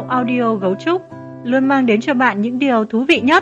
audio Gấu Trúc luôn mang đến cho bạn những điều thú vị nhất.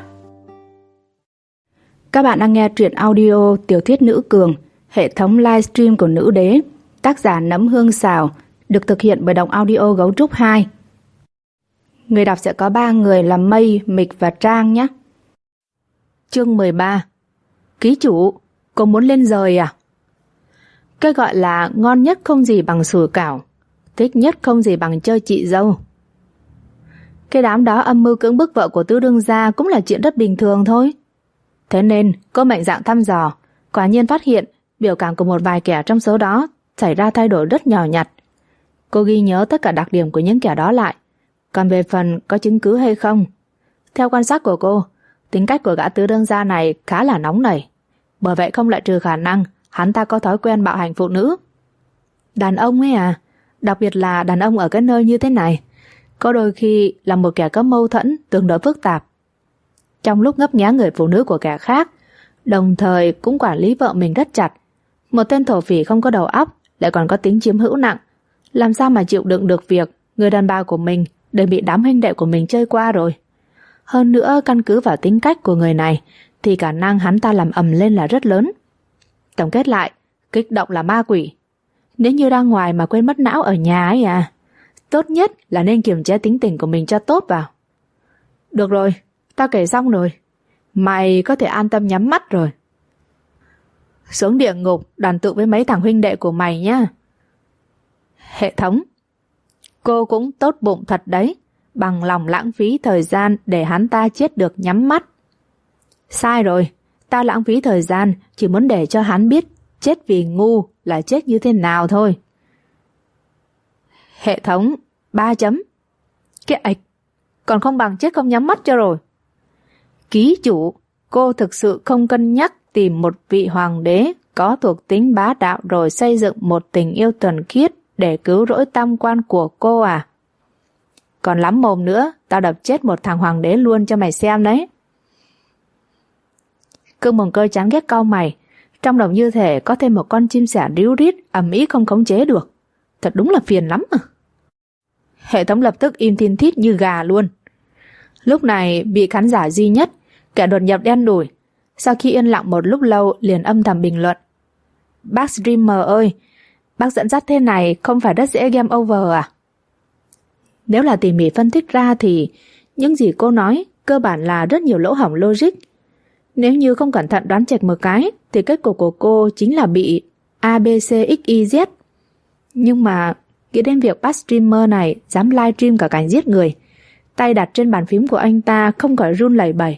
Các bạn đang nghe truyện audio tiểu thuyết Nữ Cường, hệ thống livestream của Nữ Đế, tác giả Nấm Hương Xào, được thực hiện bởi Đọc Audio Gấu Trúc 2. Người đọc sẽ có 3 người là Mây, Mịch và Trang nhé. Chương 13. Ký chủ, cô muốn lên giời à? Cái gọi là ngon nhất không gì bằng sủi cảo, thích nhất không gì bằng chơi chị dâu. Cái đám đó âm mưu cưỡng bức vợ của tứ đương gia cũng là chuyện rất bình thường thôi. Thế nên cô mạnh dạn thăm dò, quả nhiên phát hiện biểu cảm của một vài kẻ trong số đó xảy ra thay đổi rất nhỏ nhặt. Cô ghi nhớ tất cả đặc điểm của những kẻ đó lại. Còn về phần có chứng cứ hay không, theo quan sát của cô, tính cách của gã tứ đương gia này khá là nóng nảy. Bởi vậy không loại trừ khả năng hắn ta có thói quen bạo hành phụ nữ. Đàn ông ấy à, đặc biệt là đàn ông ở cái nơi như thế này, có đôi khi là một kẻ có mâu thuẫn tương đối phức tạp. Trong lúc ngấp nghé người phụ nữ của kẻ khác, đồng thời cũng quản lý vợ mình rất chặt. Một tên thổ phỉ không có đầu óc, lại còn có tính chiếm hữu nặng, làm sao mà chịu đựng được việc người đàn bà của mình đều bị đám huynh đệ của mình chơi qua rồi. Hơn nữa, căn cứ vào tính cách của người này thì khả năng hắn ta làm ầm lên là rất lớn. Tổng kết lại, kích động là ma quỷ. Nếu như ra ngoài mà quên mất não ở nhà ấy à, tốt nhất là nên kiềm chế tính tình của mình cho tốt vào. Được rồi, tao kể xong rồi, mày có thể an tâm nhắm mắt rồi. Xuống địa ngục đoàn tụ với mấy thằng huynh đệ của mày nhá. Hệ thống, cô cũng tốt bụng thật đấy, bằng lòng lãng phí thời gian để hắn ta chết được nhắm mắt. Sai rồi, tao lãng phí thời gian chỉ muốn để cho hắn biết chết vì ngu là chết như thế nào thôi. Hệ thống 3 chấm. Cái ạch, còn không bằng chết không nhắm mắt cho rồi. Ký chủ, cô thực sự không cân nhắc tìm một vị hoàng đế có thuộc tính bá đạo rồi xây dựng một tình yêu thuần khiết để cứu rỗi tam quan của cô à? Còn lắm mồm nữa, tao đập chết một thằng hoàng đế luôn cho mày xem đấy. Cương Mồng Cơ chán ghét cau mày, trong lòng như thể có thêm một con chim sẻ ríu rít ầm ĩ không khống chế được. Thật đúng là phiền lắm à. Hệ thống lập tức im thin thít như gà luôn. Lúc này bị khán giả duy nhất, kẻ đột nhập đen đủi, sau khi yên lặng một lúc lâu liền âm thầm bình luận. Bác streamer ơi, bác dẫn dắt thế này không phải rất dễ game over à? Nếu là tỉ mỉ phân tích ra thì những gì cô nói cơ bản là rất nhiều lỗ hổng logic. Nếu như không cẩn thận đoán chệch một cái thì kết cục của cô chính là bị ABCXYZ. Nhưng mà nghĩ đến việc bác streamer này dám livestream cả cảnh giết người, tay đặt trên bàn phím của anh ta không khỏi run lẩy bẩy.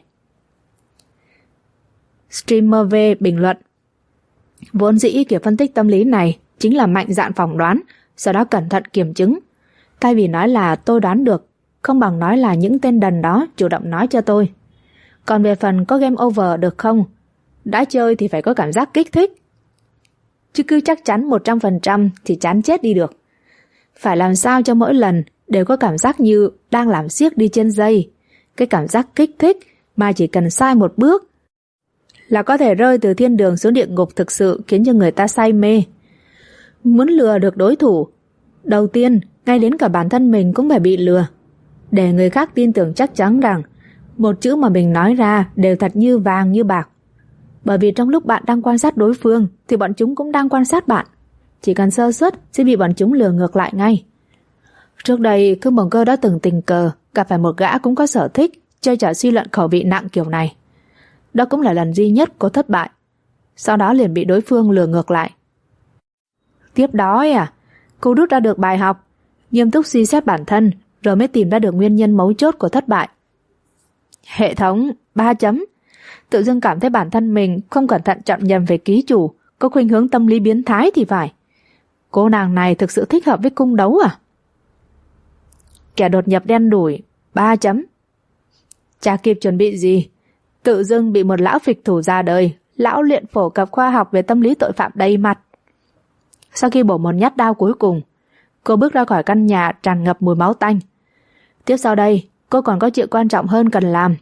Streamer V bình luận. Vốn dĩ kiểu phân tích tâm lý này chính là mạnh dạn phỏng đoán, sau đó cẩn thận kiểm chứng. Thay vì nói là tôi đoán được, không bằng nói là những tên đần đó chủ động nói cho tôi. Còn về phần có game over được không, đã chơi thì phải có cảm giác kích thích. Chứ cứ chắc chắn 100% thì chán chết đi được. Phải làm sao cho mỗi lần đều có cảm giác như đang làm xiếc đi trên dây. Cái cảm giác kích thích mà chỉ cần sai một bước là có thể rơi từ thiên đường xuống địa ngục, thực sự khiến cho người ta say mê. Muốn lừa được đối thủ, đầu tiên ngay đến cả bản thân mình cũng phải bị lừa, để người khác tin tưởng chắc chắn rằng một chữ mà mình nói ra đều thật như vàng như bạc. Bởi vì trong lúc bạn đang quan sát đối phương thì bọn chúng cũng đang quan sát bạn. Chỉ cần sơ suất sẽ bị bọn chúng lừa ngược lại ngay. Trước đây Cương Mồng Cơ đã từng tình cờ gặp phải một gã cũng có sở thích chơi trò suy luận khẩu vị nặng kiểu này. Đó cũng là lần duy nhất cô thất bại. Sau đó liền bị đối phương lừa ngược lại. Tiếp đó cô rút ra được bài học, nghiêm túc suy xét bản thân, rồi mới tìm ra được nguyên nhân mấu chốt của thất bại. Hệ thống 3 chấm. Tự dưng cảm thấy bản thân mình không cẩn thận chọn nhầm về ký chủ, có khuynh hướng tâm lý biến thái thì phải. Cô nàng này thực sự thích hợp với cung đấu à? Kẻ đột nhập đen đủi 3 chấm. Chả kịp chuẩn bị gì, tự dưng bị một lão phịch thủ ra đời, lão luyện phổ cập khoa học về tâm lý tội phạm đầy mặt. Sau khi bổ một nhát đao cuối cùng, cô bước ra khỏi căn nhà tràn ngập mùi máu tanh. Tiếp sau đây, cô còn có chuyện quan trọng hơn cần làm.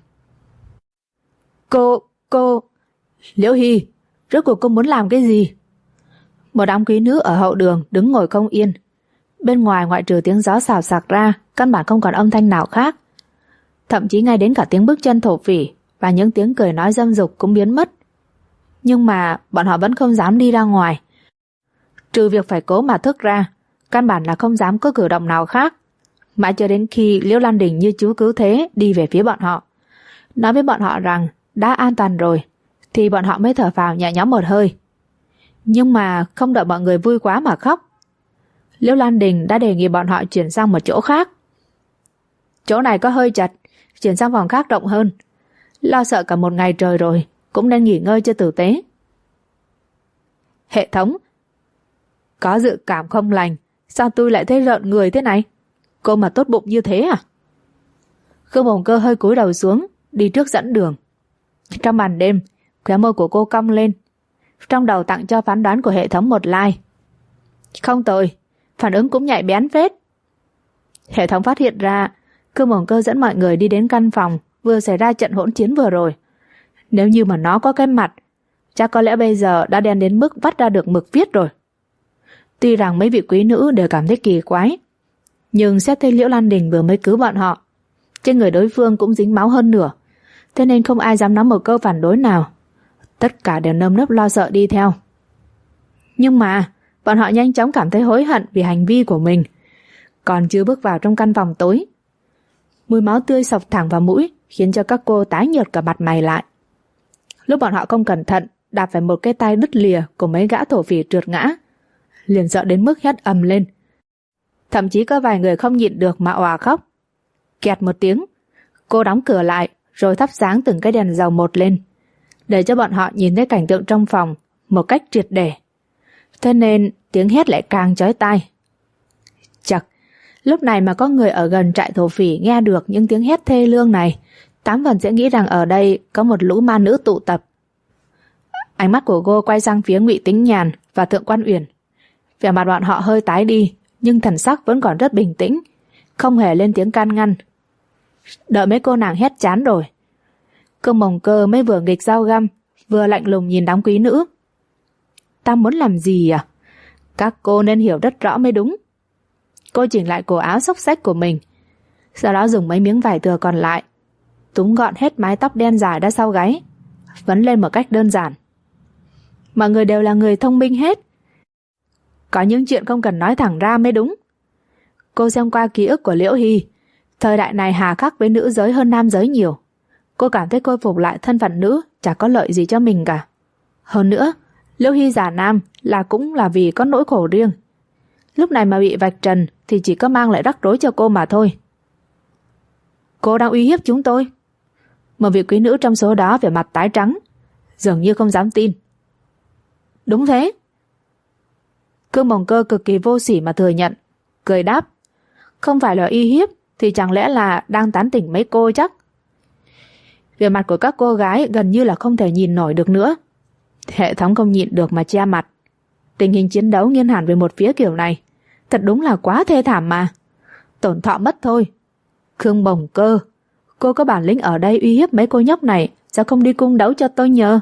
Cô... Liễu Hy, rốt cuộc cô muốn làm cái gì? Một đám quý nữ ở hậu đường đứng ngồi không yên. Bên ngoài ngoại trừ tiếng gió xào xạc ra, căn bản không còn âm thanh nào khác. Thậm chí ngay đến cả tiếng bước chân thổ phỉ và những tiếng cười nói dâm dục cũng biến mất. Nhưng mà bọn họ vẫn không dám đi ra ngoài. Trừ việc phải cố mà thức ra, căn bản là không dám có cử động nào khác. Mãi cho đến khi Liễu Lan Đình như chú cứu thế đi về phía bọn họ, nói với bọn họ rằng đã an toàn rồi, thì bọn họ mới thở phào nhẹ nhõm một hơi. Nhưng mà không đợi mọi người vui quá mà khóc. Liễu Lan Đình đã đề nghị bọn họ chuyển sang một chỗ khác. Chỗ này có hơi chật, chuyển sang phòng khác rộng hơn. Lo sợ cả một ngày trời rồi, cũng nên nghỉ ngơi cho tử tế. Hệ thống, có dự cảm không lành, sao tôi lại thấy rợn người thế này? Cô mà tốt bụng như thế à? Khương Bồng Cơ hơi cúi đầu xuống, đi trước dẫn đường. Trong màn đêm, khóe môi của cô cong lên. Trong đầu tặng cho phán đoán của hệ thống một like. Không tồi, phản ứng cũng nhạy bén phết. Hệ thống phát hiện ra Khương Bồng Cơ dẫn mọi người đi đến căn phòng vừa xảy ra trận hỗn chiến vừa rồi. Nếu như mà nó có cái mặt, chắc có lẽ bây giờ đã đen đến mức vắt ra được mực viết rồi. Tuy rằng mấy vị quý nữ đều cảm thấy kỳ quái, nhưng xét thấy Liễu Lan Đình vừa mới cứu bọn họ, trên người đối phương cũng dính máu hơn nửa, thế nên không ai dám nói một câu phản đối nào. Tất cả đều nơm nớp lo sợ đi theo. Nhưng mà bọn họ nhanh chóng cảm thấy hối hận vì hành vi của mình. Còn chưa bước vào trong căn phòng tối, mùi máu tươi xộc thẳng vào mũi khiến cho các cô tái nhợt cả mặt mày lại. Lúc bọn họ không cẩn thận đạp phải một cái tay đứt lìa của mấy gã thổ phỉ trượt ngã, liền sợ đến mức hét ầm lên. Thậm chí có vài người không nhịn được mà òa khóc. Kẹt một tiếng, cô đóng cửa lại rồi thắp sáng từng cái đèn dầu một lên, để cho bọn họ nhìn thấy cảnh tượng trong phòng một cách triệt để. Thế nên tiếng hét lại càng chói tai. Chậc, lúc này mà có người ở gần trại thổ phỉ nghe được những tiếng hét thê lương này, 8 phần sẽ nghĩ rằng ở đây có một lũ ma nữ tụ tập. Ánh mắt của cô quay sang phía Ngụy Tĩnh Nhàn và Thượng Quan Uyển. Vẻ mặt bọn họ hơi tái đi, nhưng thần sắc vẫn còn rất bình tĩnh, không hề lên tiếng can ngăn. Đợi mấy cô nàng hét chán rồi, Khương Bồng Cơ mới vừa nghịch dao găm, vừa lạnh lùng nhìn đám quý nữ. Ta muốn làm gì à? Các cô nên hiểu rất rõ mới đúng. Cô chỉnh lại cổ áo xốc xách của mình, sau đó dùng mấy miếng vải thừa còn lại túm gọn hết mái tóc đen dài đã sau gáy, vấn lên một cách đơn giản. Mọi người đều là người thông minh hết, có những chuyện không cần nói thẳng ra mới đúng. Cô xem qua ký ức của Liễu Hy, thời đại này hà khắc với nữ giới hơn nam giới nhiều. Cô cảm thấy khôi phục lại thân phận nữ chả có lợi gì cho mình cả. Hơn nữa, Liễu Hy giả nam là cũng là vì có nỗi khổ riêng. Lúc này mà bị vạch trần thì chỉ có mang lại rắc rối cho cô mà thôi. Cô đang uy hiếp chúng tôi? Một vị quý nữ trong số đó vẻ mặt tái trắng, dường như không dám tin. Đúng thế. Khương Bồng Cơ cực kỳ vô sỉ mà thừa nhận, cười đáp. Không phải là uy hiếp thì chẳng lẽ là đang tán tỉnh mấy cô chắc? Vẻ mặt của các cô gái gần như là không thể nhìn nổi được nữa. Hệ thống không nhịn được mà che mặt. Tình hình chiến đấu nghiêng hẳn về một phía kiểu này, thật đúng là quá thê thảm mà. Tổn thọ mất thôi. Khương Bồng Cơ, cô có bản lĩnh ở đây uy hiếp mấy cô nhóc này, sao không đi cung đấu cho tôi nhờ?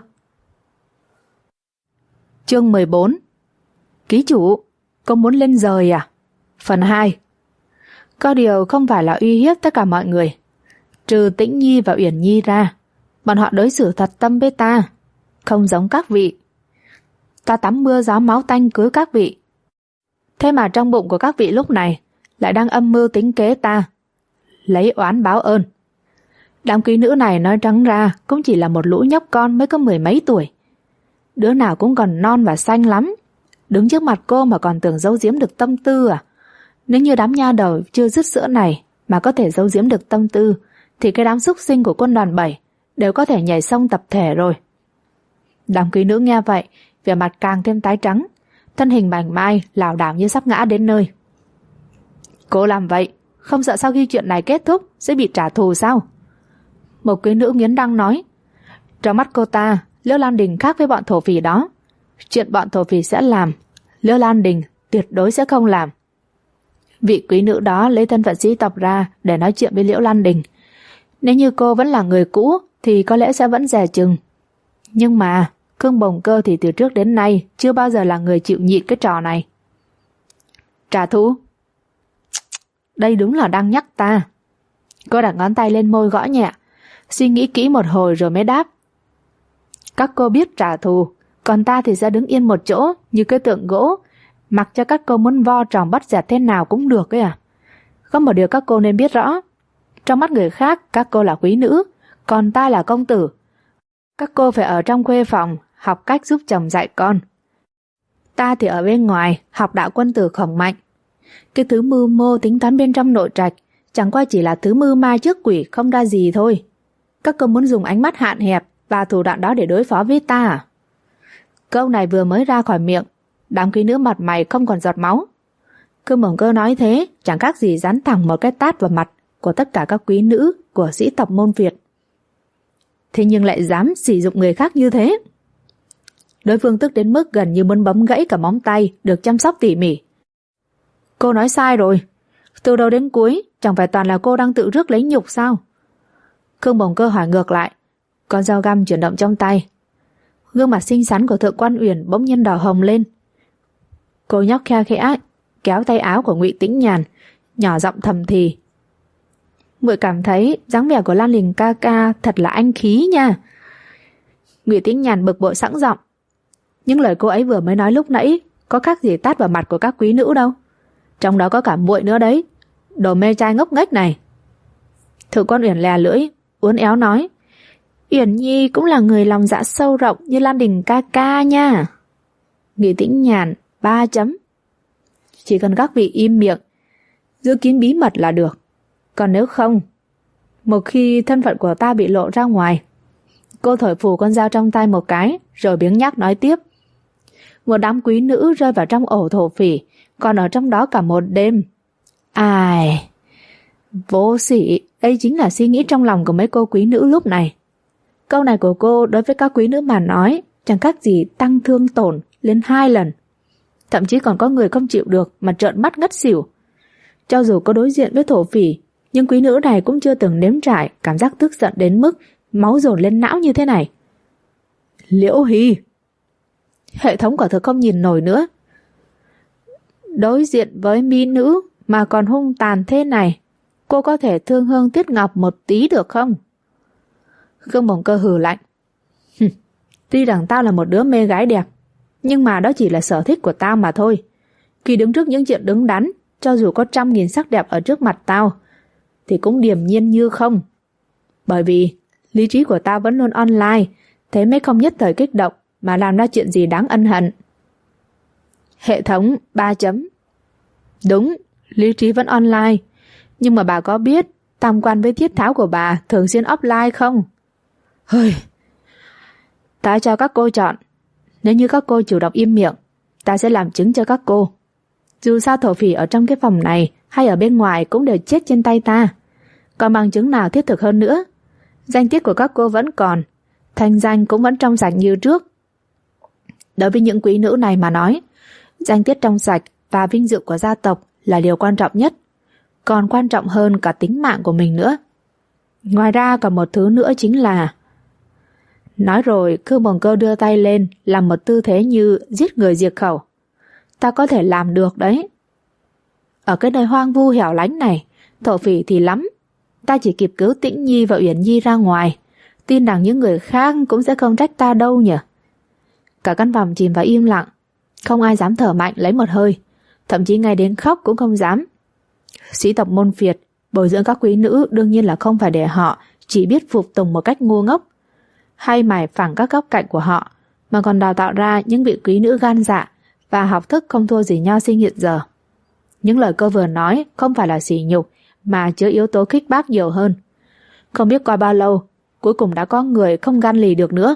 Chương 14. Ký chủ, cô muốn lên rời à? Phần 2. Có điều không phải là uy hiếp tất cả mọi người. Trừ Tĩnh Nhi và Uyển Nhi ra, bọn họ đối xử thật tâm với ta, không giống các vị. Ta tắm mưa gió máu tanh cưới các vị, thế mà trong bụng của các vị lúc này lại đang âm mưu tính kế ta, lấy oán báo ơn. Đám quý nữ này nói trắng ra cũng chỉ là một lũ nhóc con mới có 10 mấy tuổi. Đứa nào cũng còn non và xanh lắm, đứng trước mặt cô mà còn tưởng giấu giếm được tâm tư à? Nếu như đám nha đầu chưa dứt sữa này mà có thể giấu giếm được tâm tư, thì cái đám súc sinh của quân đoàn 7 đều có thể nhảy sông tập thể rồi. Đám quý nữ nghe vậy, vẻ mặt càng thêm tái trắng, thân hình mảnh mai lảo đảo như sắp ngã đến nơi. Cô làm vậy không sợ sau khi chuyện này kết thúc sẽ bị trả thù sao? Một quý nữ nghiến răng nói. Trong mắt cô ta, Liễu Lan Đình khác với bọn thổ phỉ đó. Chuyện bọn thổ phỉ sẽ làm, Liễu Lan Đình tuyệt đối sẽ không làm. Vị quý nữ đó lấy thân phận sĩ tộc ra để nói chuyện với Liễu Lan Đình. Nếu như cô vẫn là người cũ thì có lẽ sẽ vẫn dè chừng. Nhưng mà Khương Bồng Cơ thì từ trước đến nay chưa bao giờ là người chịu nhịn cái trò này. Trả thù? đây đúng là đang nhắc ta. Cô đặt ngón tay lên môi gõ nhẹ, suy nghĩ kỹ một hồi rồi mới đáp. Các cô biết trả thù, còn ta thì sẽ đứng yên một chỗ như cái tượng gỗ, mặc cho các cô muốn vo tròn bắt dẹt thế nào cũng được ấy à. Có một điều các cô nên biết rõ, trong mắt người khác các cô là quý nữ, còn ta là công tử. Các cô phải ở trong khuê phòng học cách giúp chồng dạy con. Ta thì ở bên ngoài học đạo quân tử khổng mạnh. Cái thứ mưu mô tính toán bên trong nội trạch chẳng qua chỉ là thứ mưu ma trước quỷ không ra gì thôi. Các cô muốn dùng ánh mắt hạn hẹp và thủ đoạn đó để đối phó với ta à? Câu này vừa mới ra khỏi miệng, đám quý nữ mặt mày không còn giọt máu. Khương Bổng Cơ nói thế chẳng khác gì dán thẳng một cái tát vào mặt của tất cả các quý nữ của sĩ tộc môn Việt. Thế nhưng lại dám sử dụng người khác như thế. Đối phương tức đến mức gần như muốn bấm gãy cả móng tay được chăm sóc tỉ mỉ. Cô nói sai rồi, từ đầu đến cuối chẳng phải toàn là cô đang tự rước lấy nhục sao? Khương Bổng Cơ hỏi ngược lại, con dao găm chuyển động trong tay. Gương mặt xinh xắn của Thượng Quan Uyển bỗng nhiên đỏ hồng lên. Cô nhóc khe khẽ kéo tay áo của Ngụy Tĩnh Nhàn, nhỏ giọng thầm thì. Muội cảm thấy dáng vẻ của Lan Đình ca ca thật là anh khí nha. Ngụy Tĩnh Nhàn bực bội sẵn giọng. Những lời cô ấy vừa mới nói lúc nãy có khác gì tát vào mặt của các quý nữ đâu. Trong đó có cả muội nữa đấy, đồ mê trai ngốc nghếch này. Thượng Quan Uyển lè lưỡi, uốn éo nói. Uyển Nhi cũng là người lòng dạ sâu rộng như Lan Đình ca ca nha. Ngụy Tĩnh Nhàn 3 chấm. Chỉ cần các vị im miệng, giữ kín bí mật là được. Còn nếu không, một khi thân phận của ta bị lộ ra ngoài, cô thổi phù con dao trong tay một cái, rồi biếng nhác nói tiếp. Một đám quý nữ rơi vào trong ổ thổ phỉ, còn ở trong đó cả một đêm. Ai... Vô sỉ, đây chính là suy nghĩ trong lòng của mấy cô quý nữ lúc này. Câu này của cô đối với các quý nữ mà nói chẳng khác gì tăng thương tổn lên 2 lần. Thậm chí còn có người không chịu được mà trợn mắt ngất xỉu. Cho dù có đối diện với thổ phỉ, nhưng quý nữ này cũng chưa từng nếm trải cảm giác tức giận đến mức máu dồn lên não như thế này. Liễu Hy! Hệ thống quả thực không nhìn nổi nữa. Đối diện với mỹ nữ mà còn hung tàn thế này, cô có thể thương hương tiếc ngọc một tí được không? Khương Bổng Cơ hừ lạnh. Tuy rằng tao là một đứa mê gái đẹp, nhưng mà đó chỉ là sở thích của tao mà thôi. Khi đứng trước những chuyện đứng đắn, cho dù có 100.000 sắc đẹp ở trước mặt tao, thì cũng điềm nhiên như không. Bởi vì lý trí của tao vẫn luôn online, thế mới không nhất thời kích động mà làm ra chuyện gì đáng ân hận. Hệ thống 3 chấm. Đúng, lý trí vẫn online, nhưng mà bà có biết tam quan với thiết tháo của bà thường xuyên offline không? Hơi. Ta cho các cô chọn. Nếu như các cô chủ động im miệng, ta sẽ làm chứng cho các cô. Dù sao thổ phỉ ở trong cái phòng này hay ở bên ngoài cũng đều chết trên tay ta. Còn bằng chứng nào thiết thực hơn nữa? Danh tiết của các cô vẫn còn, thanh danh cũng vẫn trong sạch như trước. Đối với những quý nữ này mà nói, danh tiết trong sạch và vinh dự của gia tộc là điều quan trọng nhất, còn quan trọng hơn cả tính mạng của mình nữa. Ngoài ra còn một thứ nữa chính là... Nói rồi Khương Bổng Cơ đưa tay lên làm một tư thế như giết người diệt khẩu. Ta có thể làm được đấy. Ở cái nơi hoang vu hẻo lánh này, thổ phỉ thì lắm. Ta chỉ kịp cứu Tĩnh Nhi và Uyển Nhi ra ngoài, tin rằng những người khác cũng sẽ không trách ta đâu nhỉ. Cả căn phòng chìm vào im lặng, không ai dám thở mạnh lấy một hơi, thậm chí ngay đến khóc cũng không dám. Sĩ tộc môn Việt bồi dưỡng các quý nữ đương nhiên là không phải để họ chỉ biết phục tùng một cách ngu ngốc hay mài phẳng các góc cạnh của họ, mà còn đào tạo ra những vị quý nữ gan dạ và học thức không thua gì nho sinh hiện giờ. Những lời cô vừa nói không phải là sỉ nhục, mà chứa yếu tố khích bác nhiều hơn. Không biết qua bao lâu, cuối cùng đã có người không gan lì được nữa.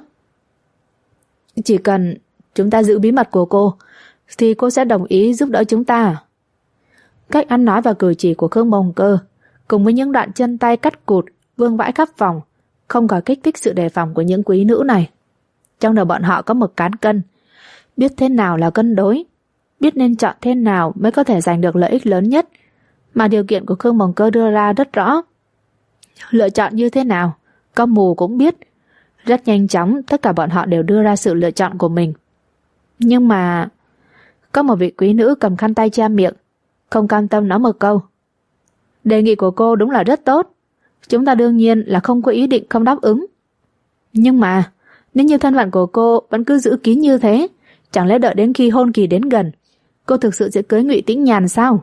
Chỉ cần chúng ta giữ bí mật của cô, thì cô sẽ đồng ý giúp đỡ chúng ta. Cách ăn nói và cử chỉ của Khương Bổng Cơ, cùng với những đoạn chân tay cắt cụt vương vãi khắp phòng, không có kích thích sự đề phòng của những quý nữ này. Trong đầu bọn họ có một cán cân, biết thế nào là cân đối, biết nên chọn thế nào mới có thể giành được lợi ích lớn nhất, mà điều kiện của Khương Bổng Cơ đưa ra rất rõ. Lựa chọn như thế nào, có mù cũng biết. Rất nhanh chóng tất cả bọn họ đều đưa ra sự lựa chọn của mình. Nhưng mà có một vị quý nữ cầm khăn tay che miệng, không cam tâm nói một câu. Đề nghị của cô đúng là rất tốt. Chúng ta đương nhiên là không có ý định không đáp ứng. Nhưng mà, nếu như thân phận của cô vẫn cứ giữ kín như thế, chẳng lẽ đợi đến khi hôn kỳ đến gần, cô thực sự sẽ cưới Ngụy Tĩnh Nhàn sao?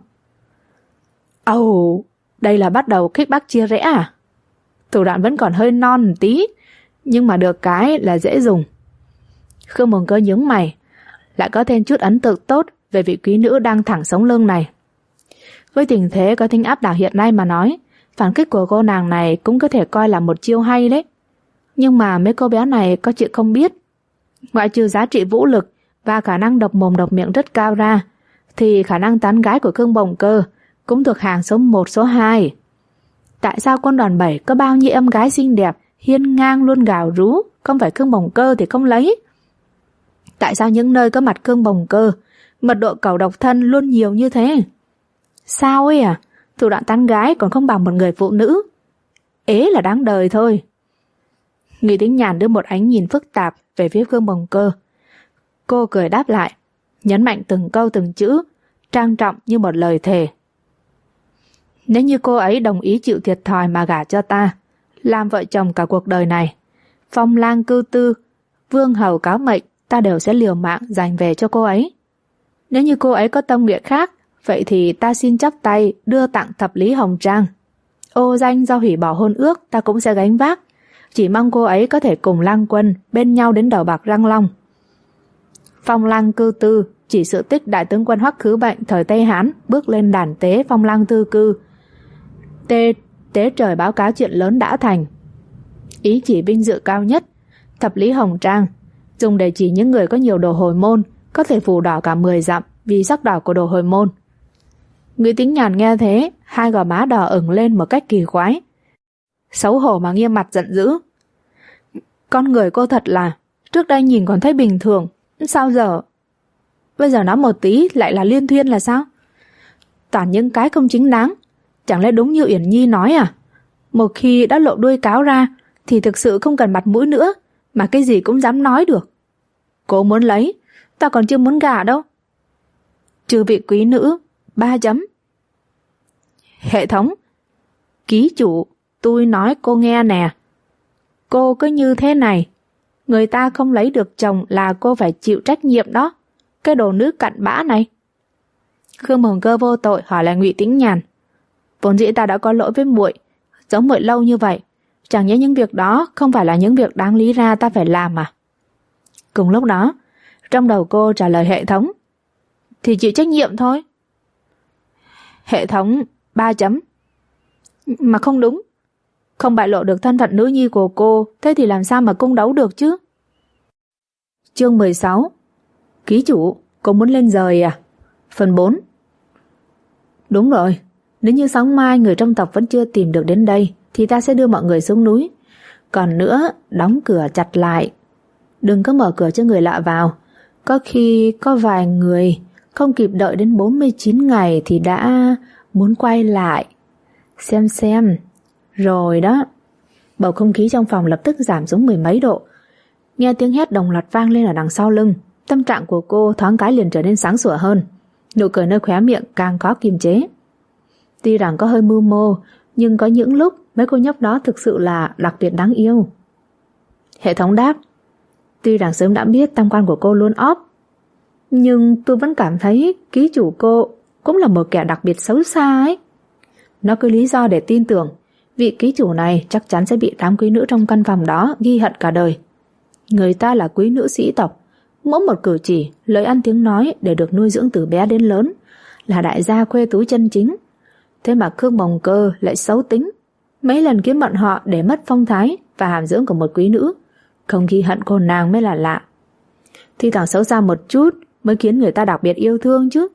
Đây là bắt đầu khích bác chia rẽ à? Thủ đoạn vẫn còn hơi non một tí, nhưng mà được cái là dễ dùng. Khương Mồng Cơ nhướng mày, lại có thêm chút ấn tượng tốt về vị quý nữ đang thẳng sống lưng này. Với tình thế có tính áp đảo hiện nay mà nói, phản kích của cô nàng này cũng có thể coi là một chiêu hay đấy. Nhưng mà mấy cô bé này có chuyện không biết. Ngoại trừ giá trị vũ lực và khả năng độc mồm độc miệng rất cao ra, thì khả năng tán gái của Khương Mồng Cơ cũng thuộc hàng số 1 số 2. Tại sao quân đoàn 7 có bao nhiêu em gái xinh đẹp, hiên ngang luôn gào rú, không phải Khương Mồng Cơ thì không lấy? Tại sao những nơi có mặt Khương Mồng Cơ, mật độ cẩu độc thân luôn nhiều như thế? Sao ấy à? Thủ đoạn tán gái còn không bằng một người phụ nữ. Ế là đáng đời thôi. Ngụy Tĩnh Nhàn đưa một ánh nhìn phức tạp về phía Khương Mồng Cơ. Cô cười đáp lại, nhấn mạnh từng câu từng chữ, trang trọng như một lời thề. Nếu như cô ấy đồng ý chịu thiệt thòi mà gả cho ta, làm vợ chồng cả cuộc đời này, phong lang cư tư, vương hầu cáo mệnh, ta đều sẽ liều mạng giành về cho cô ấy. Nếu như cô ấy có tâm nguyện khác, vậy thì ta xin chắp tay đưa tặng Thập Lý Hồng Trang. Ô danh do hủy bỏ hôn ước ta cũng sẽ gánh vác, chỉ mong cô ấy có thể cùng Lang Quân bên nhau đến đầu bạc răng long. Phong lang cư tư chỉ sự tích đại tướng quân Hoắc Khứ Bệnh thời Tây Hán bước lên đàn tế phong lang tư cư. Tế trời báo cáo chuyện lớn đã thành. Ý chỉ vinh dự cao nhất, Thập Lý Hồng Trang, dùng để chỉ những người có nhiều đồ hồi môn, có thể phủ đỏ cả 10 dặm vì sắc đỏ của đồ hồi môn. Ngụy Tĩnh Nhàn nghe thế, hai gò má đỏ ửng lên một cách kỳ quái. Xấu hổ mà nghiêm mặt giận dữ. Con người cô thật là, trước đây nhìn còn thấy bình thường, sao giờ? Bây giờ nói một tí lại là liên thuyên là sao? Toàn những cái không chính đáng. Chẳng lẽ đúng như Uyển Nhi nói à? Một khi đã lộ đuôi cáo ra thì thực sự không cần mặt mũi nữa, mà cái gì cũng dám nói được. Cô muốn lấy, ta còn chưa muốn gả đâu. Trừ vị quý nữ, 3 chấm. Hệ thống. Ký chủ, tôi nói cô nghe nè. Cô cứ như thế này, người ta không lấy được chồng là cô phải chịu trách nhiệm đó. Cái đồ nữ cặn bã này. Khương Mồng Cơ vô tội hỏi lại Ngụy Tĩnh Nhàn. Vốn dĩ ta đã có lỗi với muội, giống muội lâu như vậy, chẳng nhẽ những việc đó không phải là những việc đáng lý ra ta phải làm à? Cùng lúc đó, trong đầu cô trả lời hệ thống. Thì chịu trách nhiệm thôi. Hệ thống 3 chấm. Mà không đúng. Không bại lộ được thân phận nữ nhi của cô, thế thì làm sao mà cung đấu được chứ? Chương 16. Ký chủ, cô muốn lên giời à? Phần 4. Đúng rồi, nếu như sáng mai người trong tộc vẫn chưa tìm được đến đây thì ta sẽ đưa mọi người xuống núi. Còn nữa, đóng cửa chặt lại. Đừng có mở cửa cho người lạ vào. Có khi có vài người không kịp đợi đến 49 ngày thì đã muốn quay lại. Xem. Rồi đó. Bầu không khí trong phòng lập tức giảm xuống 10 mấy độ. Nghe tiếng hét đồng loạt vang lên ở đằng sau lưng, tâm trạng của cô thoáng cái liền trở nên sáng sủa hơn. Nụ cười nơi khóe miệng càng có kiềm chế. Tuy rằng có hơi mưu mô, nhưng có những lúc mấy cô nhóc đó thực sự là đặc biệt đáng yêu. Hệ thống đáp. Tuy rằng sớm đã biết tam quan của cô luôn óp, nhưng tôi vẫn cảm thấy ký chủ cô cũng là một kẻ đặc biệt xấu xa ấy. Nó có lý do để tin tưởng vị ký chủ này chắc chắn sẽ bị đám quý nữ trong căn phòng đó ghi hận cả đời. Người ta là quý nữ sĩ tộc, mỗi một cử chỉ, lời ăn tiếng nói để được nuôi dưỡng từ bé đến lớn, là đại gia khuê tú chân chính. Thế mà Khương Mồng Cơ lại xấu tính, mấy lần kiếm bọn họ để mất phong thái và hàm dưỡng của một quý nữ. Không ghi hận cô nàng mới là lạ. Thi thoảng xấu xa một chút mới khiến người ta đặc biệt yêu thương chứ.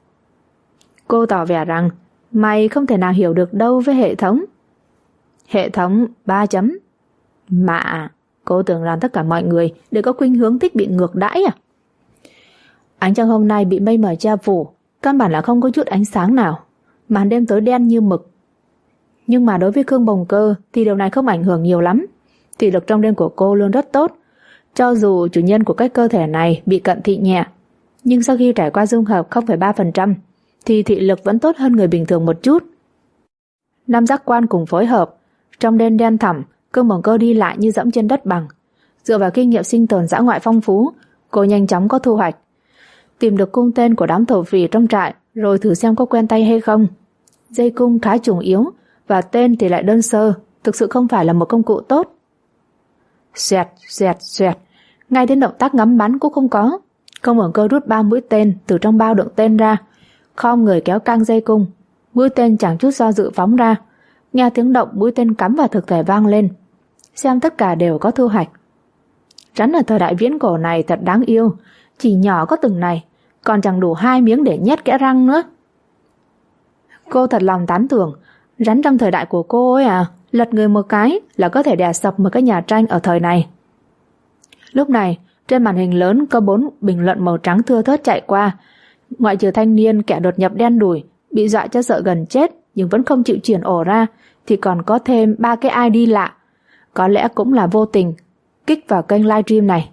Cô tỏ vẻ rằng mày không thể nào hiểu được đâu với hệ thống. Hệ thống 3 chấm. Mà cô tưởng rằng tất cả mọi người đều có khuynh hướng thích bị ngược đãi à? Ánh trăng hôm nay bị mây mờ che phủ, căn bản là không có chút ánh sáng nào, màn đêm tối đen như mực. Nhưng mà đối với Khương Mồng Cơ thì điều này không ảnh hưởng nhiều lắm. Thị lực trong đêm của cô luôn rất tốt. Cho dù chủ nhân của cái cơ thể này bị cận thị nhẹ, nhưng sau khi trải qua dung hợp 0,3% thì thị lực vẫn tốt hơn người bình thường một chút. Năm giác quan cùng phối hợp. Trong đêm đen thẳm, Cương Bồng Cơ đi lại như dẫm trên đất bằng. Dựa vào kinh nghiệm sinh tồn dã ngoại phong phú, cô nhanh chóng có thu hoạch. Tìm được cung tên của đám thổ phỉ trong trại, rồi thử xem có quen tay hay không. Dây cung khá trùng yếu, và tên thì lại đơn sơ, thực sự không phải là một công cụ tốt. Xoẹt, xoẹt, xoẹt, ngay đến động tác ngắm bắn cũng không có. Cương Bồng Cơ rút 3 mũi tên từ trong bao đựng tên ra, khom người kéo căng dây cung. Mũi tên chẳng chút do dự phóng ra. Nghe tiếng động mũi tên cắm vào thực thể vang lên. Xem tất cả đều có thu hoạch. Rắn ở thời đại viễn cổ này thật đáng yêu, chỉ nhỏ có từng này, còn chẳng đủ 2 miếng để nhét kẽ răng nữa. Cô thật lòng tán thưởng. Rắn trong thời đại của cô ấy à, lật người một cái là có thể đè sập một cái nhà tranh ở thời này. Lúc này trên màn hình lớn có 4 bình luận màu trắng thưa thớt chạy qua. Ngoại trừ thanh niên kẻ đột nhập đen đủi, bị dọa cho sợ gần chết nhưng vẫn không chịu chuyển ổ ra, thì còn có thêm 3 cái ID lạ. Có lẽ cũng là vô tình kích vào kênh livestream này.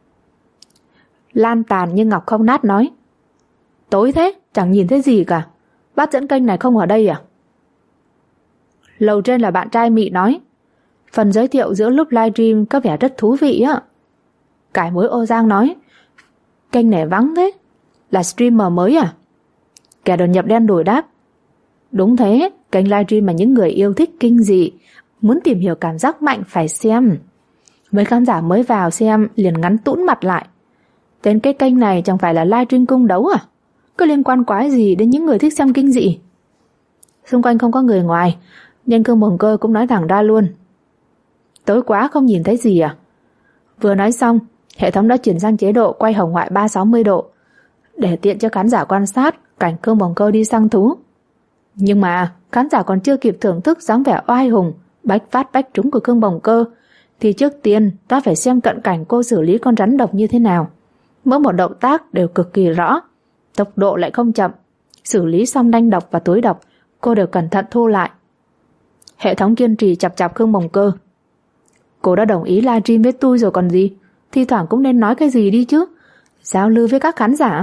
Lan tàn như ngọc không nát nói: tối thế, chẳng nhìn thấy gì cả. Bác dẫn kênh này không ở đây à? Lầu trên là bạn trai Mị nói: phần giới thiệu giữa lúc livestream có vẻ rất thú vị á. Cải Mối Ô Giang nói: kênh này vắng thế, là streamer mới à? Kẻ đột nhập đen đủi đáp: đúng thế, kênh livestream mà những người yêu thích kinh dị, muốn tìm hiểu cảm giác mạnh phải xem. Mấy khán giả mới vào xem liền ngắn tũn mặt lại. Tên cái kênh này chẳng phải là livestream cung đấu à? Có liên quan quái gì đến những người thích xem kinh dị? Xung quanh không có người ngoài, nên Cương Bồng Cơ cũng nói thẳng ra luôn: tối quá không nhìn thấy gì à? Vừa nói xong, hệ thống đã chuyển sang chế độ quay hồng ngoại 360 độ, để tiện cho khán giả quan sát cảnh Cương Bồng Cơ đi săn thú. Nhưng mà khán giả còn chưa kịp thưởng thức dáng vẻ oai hùng, bách phát bách trúng của Cương Bồng Cơ, thì trước tiên ta phải xem cận cảnh cô xử lý con rắn độc như thế nào. Mỗi một động tác đều cực kỳ rõ, tốc độ lại không chậm. Xử lý xong đanh độc và túi độc, cô đều cẩn thận thu lại. Hệ thống kiên trì chặp chặp Cương Bồng Cơ: cô đã đồng ý livestream với tôi rồi còn gì, thi thoảng cũng nên nói cái gì đi chứ, giao lưu với các khán giả.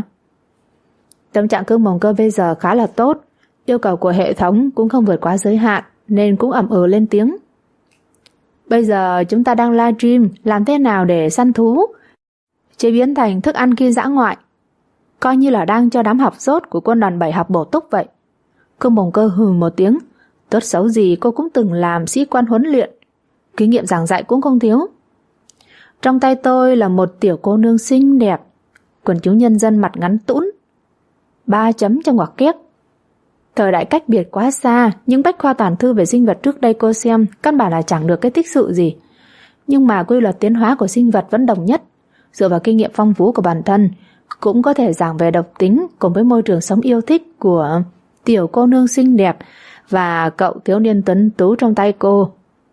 Tâm trạng Cương Bồng Cơ bây giờ khá là tốt, yêu cầu của hệ thống cũng không vượt quá giới hạn, nên cũng ậm ừ lên tiếng: bây giờ chúng ta đang livestream làm thế nào để săn thú, chế biến thành thức ăn khi dã ngoại, coi như là đang cho đám học dốt của quân đoàn 7 học bổ túc vậy. Cương Bồng Cơ hừ một tiếng, tốt xấu gì cô cũng từng làm sĩ quan huấn luyện, kinh nghiệm giảng dạy cũng không thiếu. Trong tay tôi là một tiểu cô nương xinh đẹp. Quần chúng nhân dân mặt ngắn tũn, 3 chấm trong ngoặc kép. Thời đại cách biệt quá xa, những bách khoa toàn thư về sinh vật trước đây cô xem căn bản là chẳng được cái tích sự gì. Nhưng mà quy luật tiến hóa của sinh vật vẫn đồng nhất. Dựa vào kinh nghiệm phong phú của bản thân, cũng có thể giảng về độc tính cùng với môi trường sống yêu thích của tiểu cô nương xinh đẹp và cậu thiếu niên tuấn tú trong tay cô.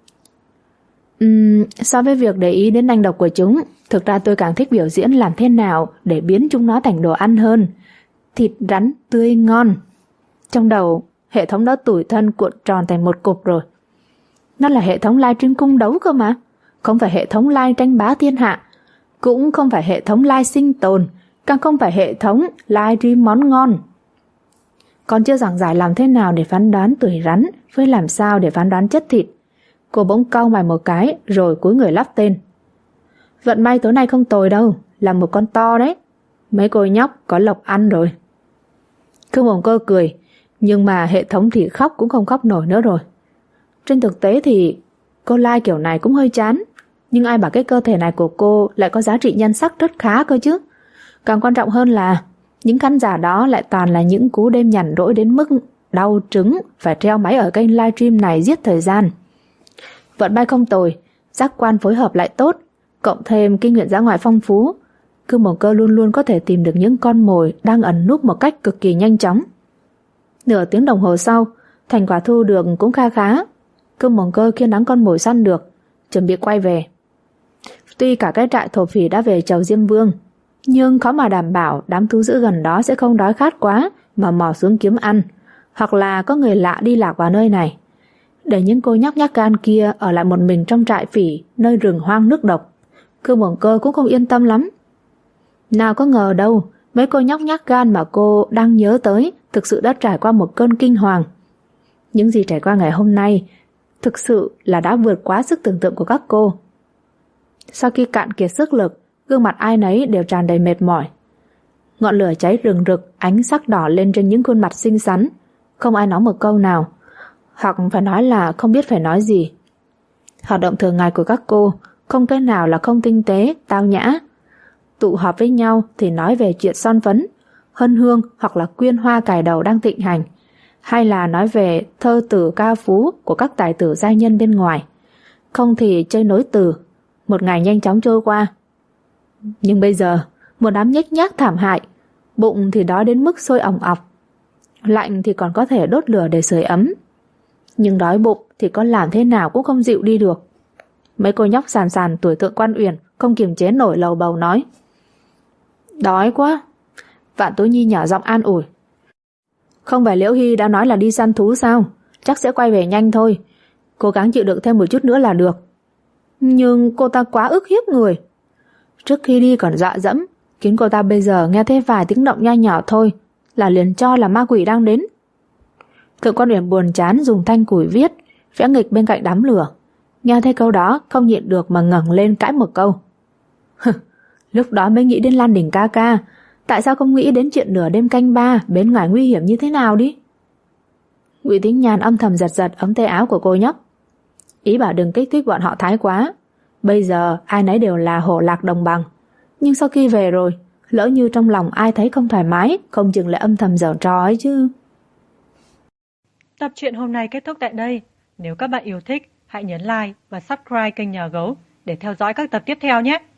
So với việc để ý đến nanh độc của chúng, thực ra tôi càng thích biểu diễn làm thế nào để biến chúng nó thành đồ ăn hơn. Thịt rắn tươi ngon. Trong đầu, hệ thống đã tủi thân cuộn tròn thành một cục rồi. Nó là hệ thống livestream cung đấu cơ mà, không phải hệ thống live tranh bá thiên hạ, cũng không phải hệ thống live sinh tồn, càng không phải hệ thống livestream món ngon. Còn chưa giảng giải làm thế nào để phán đoán tuổi rắn với làm sao để phán đoán chất thịt, cô bỗng cau mày một cái rồi cúi người lắp tên: vận may tối nay không tồi đâu, là một con to đấy, mấy cô nhóc có lộc ăn rồi. Cương Bồng Cơ cười, nhưng mà hệ thống thì khóc cũng không khóc nổi nữa rồi. Trên thực tế thì cô like kiểu này cũng hơi chán, nhưng ai bảo cái cơ thể này của cô lại có giá trị nhan sắc rất khá cơ chứ. Càng quan trọng hơn là những khán giả đó lại toàn là những cú đêm nhàn rỗi đến mức đau trứng phải treo máy ở kênh livestream này giết thời gian. Vận may không tồi, giác quan phối hợp lại tốt, cộng thêm kinh nghiệm dã ngoại phong phú, Cương Bồng Cơ luôn luôn có thể tìm được những con mồi đang ẩn núp một cách cực kỳ nhanh chóng. Nửa tiếng đồng hồ sau, thành quả thu được cũng kha khá. Cương Bồng Cơ khiêng đám con mồi săn được, chuẩn bị quay về. Tuy cả cái trại thổ phỉ đã về chầu Diêm Vương, nhưng khó mà đảm bảo đám thú dữ gần đó sẽ không đói khát quá mà mò xuống kiếm ăn, hoặc là có người lạ đi lạc vào nơi này. Để những cô nhóc nhác gan kia ở lại một mình trong trại phỉ nơi rừng hoang nước độc, Cương Bồng Cơ cũng không yên tâm lắm. Nào có ngờ đâu, mấy cô nhóc nhác gan mà cô đang nhớ tới thực sự đã trải qua một cơn kinh hoàng. Những gì trải qua ngày hôm nay thực sự là đã vượt quá sức tưởng tượng của các cô. Sau khi cạn kiệt sức lực, gương mặt ai nấy đều tràn đầy mệt mỏi. Ngọn lửa cháy rừng rực, ánh sắc đỏ lên trên những khuôn mặt xinh xắn. Không ai nói một câu nào, hoặc phải nói là không biết phải nói gì. Hoạt động thường ngày của các cô không cái nào là không tinh tế, tao nhã. Tụ họp với nhau thì nói về chuyện son phấn, hân hương hoặc là quyên hoa cài đầu đang thịnh hành, hay là nói về thơ tử ca phú của các tài tử giai nhân bên ngoài. Không thì chơi nối từ. Một ngày nhanh chóng trôi qua. Nhưng bây giờ, một đám nhếch nhác thảm hại, bụng thì đói đến mức sôi ỏng ọc, lạnh thì còn có thể đốt lửa để sưởi ấm, nhưng đói bụng thì có làm thế nào cũng không dịu đi được. Mấy cô nhóc sàn sàn tuổi Thượng Quan Uyển không kiềm chế nổi lầu bầu nói: đói quá. Vạn Tố Nhi nhỏ giọng an ủi: không phải Liễu Hy đã nói là đi săn thú sao? Chắc sẽ quay về nhanh thôi. Cố gắng chịu đựng thêm một chút nữa là được. Nhưng cô ta quá ức hiếp người. Trước khi đi còn dọa dẫm, khiến cô ta bây giờ nghe thấy vài tiếng động nho nhỏ thôi là liền cho là ma quỷ đang đến. Thượng Quan Uyển buồn chán dùng thanh củi viết, vẽ nghịch bên cạnh đám lửa. Nghe thấy câu đó không nhịn được mà ngẩng lên cãi một câu: lúc đó mới nghĩ đến Lan Đình ca ca, tại sao không nghĩ đến chuyện nửa đêm canh ba bên ngoài nguy hiểm như thế nào đi? Ngụy Tính Nhàn âm thầm giật giật ống tay áo của cô nhóc, ý bảo đừng kích thích bọn họ thái quá. Bây giờ ai nấy đều là hổ lạc đồng bằng, nhưng sau khi về rồi, lỡ như trong lòng ai thấy không thoải mái, không chừng lại âm thầm giở trò ấy chứ. Tập truyện hôm nay kết thúc tại đây. Nếu các bạn yêu thích, hãy nhấn like và subscribe kênh Nhà Gấu để theo dõi các tập tiếp theo nhé.